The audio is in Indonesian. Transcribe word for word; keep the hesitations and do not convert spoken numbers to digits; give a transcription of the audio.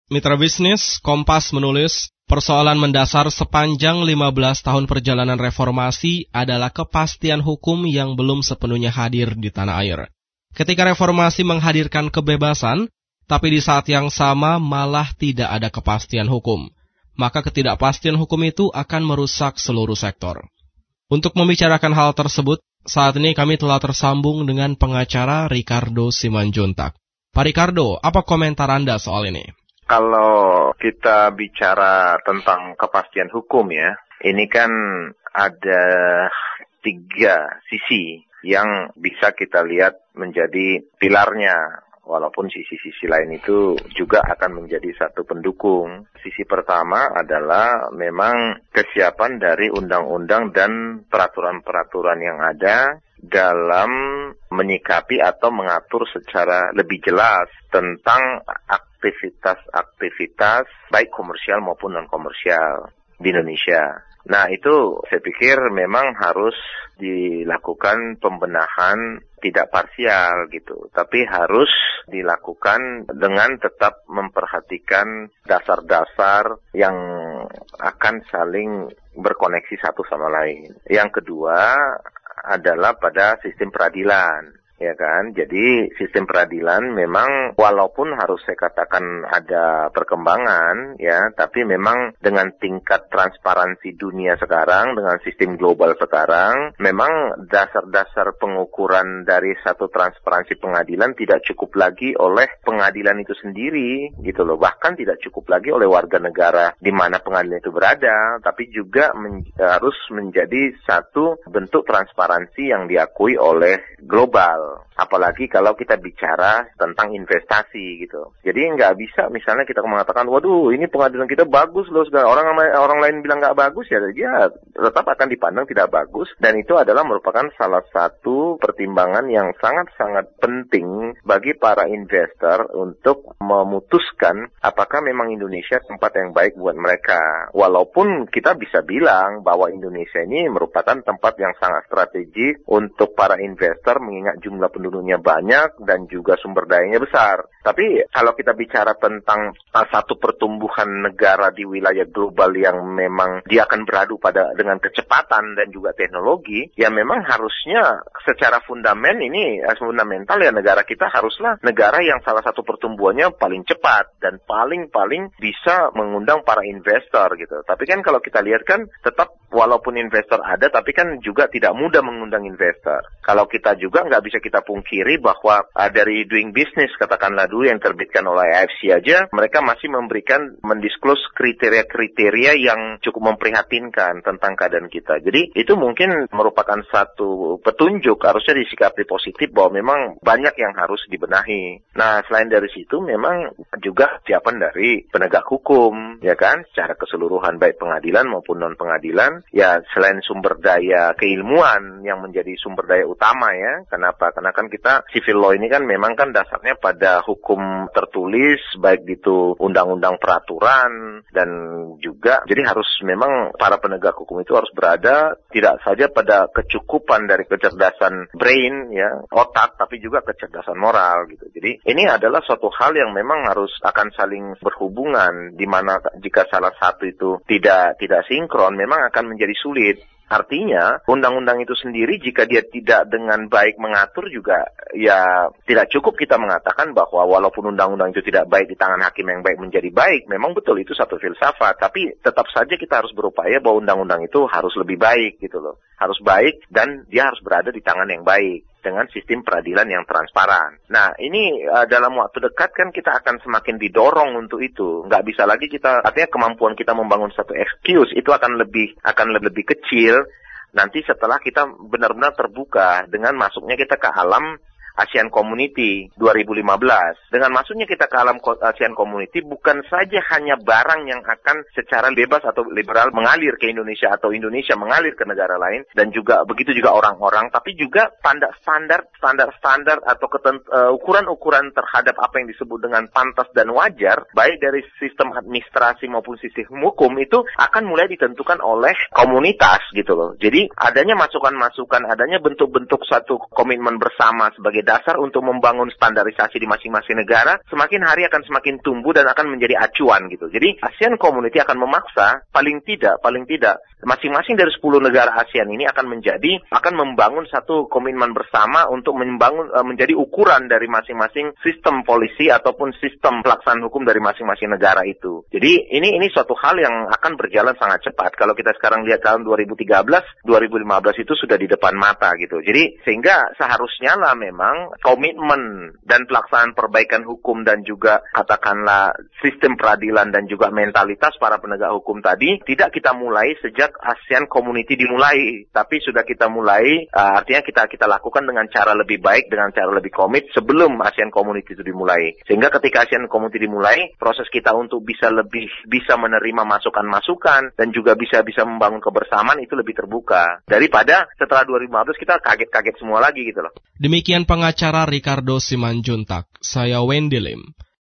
Mitra bisnis, Kompas menulis, persoalan mendasar sepanjang lima belas tahun perjalanan reformasi adalah kepastian hukum yang belum sepenuhnya hadir di tanah air. Ketika reformasi menghadirkan kebebasan, tapi di saat yang sama malah tidak ada kepastian hukum, maka ketidakpastian hukum itu akan merusak seluruh sektor. Untuk membicarakan hal tersebut, saat ini kami telah tersambung dengan pengacara Ricardo Simanjuntak. Pak Ricardo, apa komentar Anda soal ini? Kalau kita bicara tentang kepastian hukum ya, ini kan ada tiga sisi yang bisa kita lihat menjadi pilarnya, walaupun sisi-sisi lain itu juga akan menjadi satu pendukung. Sisi pertama adalah memang kesiapan dari undang-undang dan peraturan-peraturan yang ada dalam menyikapi atau mengatur secara lebih jelas tentang aktivitas-aktivitas baik komersial maupun non-komersial di Indonesia. Nah, itu saya pikir memang harus dilakukan pembenahan tidak parsial gitu, tapi harus dilakukan dengan tetap memperhatikan dasar-dasar yang akan saling berkoneksi satu sama lain. Yang kedua adalah pada sistem peradilan, ya kan? Jadi sistem peradilan memang walaupun harus saya katakan ada perkembangan, ya, tapi memang dengan tingkat transparansi dunia sekarang, dengan sistem global sekarang, memang dasar-dasar pengukuran dari satu transparansi pengadilan tidak cukup lagi oleh pengadilan itu sendiri, gitu loh. Bahkan tidak cukup lagi oleh warga negara di mana pengadilan itu berada, tapi juga men- harus menjadi satu bentuk transparansi yang diakui oleh global. Apalagi kalau kita bicara tentang investasi gitu. Jadi nggak bisa misalnya kita mengatakan, waduh ini pengadilan kita bagus loh, segala orang orang lain bilang nggak bagus, ya dia tetap akan dipandang tidak bagus. Dan itu adalah merupakan salah satu pertimbangan yang sangat-sangat penting bagi para investor untuk memutuskan apakah memang Indonesia tempat yang baik buat mereka. Walaupun kita bisa bilang bahwa Indonesia ini merupakan tempat yang sangat strategis untuk para investor mengingat jumlah penduduknya banyak dan juga sumber dayanya besar. Tapi kalau kita bicara tentang uh, satu pertumbuhan negara di wilayah global yang memang dia akan beradu pada dengan kecepatan dan juga teknologi, ya memang harusnya secara fundament ini uh, fundamental ya negara kita haruslah negara yang salah satu pertumbuhannya paling cepat dan paling-paling bisa mengundang para investor gitu. Tapi kan kalau kita lihat kan tetap walaupun investor ada, tapi kan juga tidak mudah mengundang investor. Kalau kita juga nggak bisa kita pungkiri bahwa uh, dari doing business katakanlah dulu yang terbitkan oleh A F C aja, mereka masih memberikan mendisclose kriteria-kriteria yang cukup memprihatinkan tentang keadaan kita. Jadi itu mungkin merupakan satu petunjuk harusnya disikapi positif bahwa memang banyak yang harus dibenahi. Nah, selain dari situ memang juga siapan dari penegak hukum, ya kan, secara keseluruhan baik pengadilan maupun non pengadilan. Ya selain sumber daya keilmuan yang menjadi sumber daya utama ya. Kenapa? Karena kan kita civil law ini kan memang kan dasarnya pada hukum tertulis, baik itu undang-undang peraturan dan juga jadi harus memang para penegak hukum itu harus berada tidak saja pada kecukupan dari kecerdasan brain ya, otak, tapi juga kecerdasan moral gitu. Jadi ini adalah suatu hal yang memang harus akan saling berhubungan, di mana jika salah satu itu tidak tidak sinkron memang akan menjadi sulit. Artinya, undang-undang itu sendiri jika dia tidak dengan baik mengatur juga, ya tidak cukup kita mengatakan bahwa walaupun undang-undang itu tidak baik di tangan hakim yang baik menjadi baik. Memang betul itu satu filsafat, tapi tetap saja kita harus berupaya bahwa undang-undang itu harus lebih baik gitu loh. Harus baik dan dia harus berada di tangan yang baik dengan sistem peradilan yang transparan. Nah, ini uh, dalam waktu dekat kan kita akan semakin didorong untuk itu. Nggak bisa lagi kita, artinya kemampuan kita membangun satu excuse itu akan lebih akan lebih kecil nanti setelah kita benar-benar terbuka dengan masuknya kita ke alam ASEAN Community dua ribu lima belas. Dengan masuknya kita ke alam ASEAN Community, bukan saja hanya barang yang akan secara bebas atau liberal mengalir ke Indonesia atau Indonesia mengalir ke negara lain, dan juga begitu juga orang-orang, tapi juga standar-standar standar-standar atau ketent, uh, ukuran-ukuran terhadap apa yang disebut dengan pantas dan wajar, baik dari sistem administrasi maupun sistem hukum itu akan mulai ditentukan oleh komunitas gitu loh. Jadi adanya masukan-masukan, adanya bentuk-bentuk satu komitmen bersama sebagai dasar untuk membangun standarisasi di masing-masing negara, semakin hari akan semakin tumbuh dan akan menjadi acuan gitu. Jadi ASEAN Community akan memaksa, paling tidak, paling tidak, masing-masing dari sepuluh negara ASEAN ini akan menjadi, akan membangun satu komitmen bersama untuk membangun, uh, menjadi ukuran dari masing-masing sistem polisi ataupun sistem pelaksanaan hukum dari masing-masing negara itu. Jadi ini ini suatu hal yang akan berjalan sangat cepat. Kalau kita sekarang lihat tahun dua ribu tiga belas, dua ribu lima belas itu sudah di depan mata gitu. Jadi sehingga seharusnya lah memang komitmen dan pelaksanaan perbaikan hukum dan juga katakanlah sistem peradilan dan juga mentalitas para penegak hukum tadi tidak kita mulai sejak ASEAN Community dimulai, tapi sudah kita mulai, uh, artinya kita kita lakukan dengan cara lebih baik, dengan cara lebih komit sebelum ASEAN Community itu dimulai. Sehingga ketika ASEAN Community dimulai, proses kita untuk bisa lebih bisa menerima masukan-masukan dan juga bisa bisa membangun kebersamaan itu lebih terbuka daripada setelah dua ribu lima belas kita kaget-kaget semua lagi gitu loh. Demikian pengacara Ricardo Simanjuntak. Saya Wendy Lim.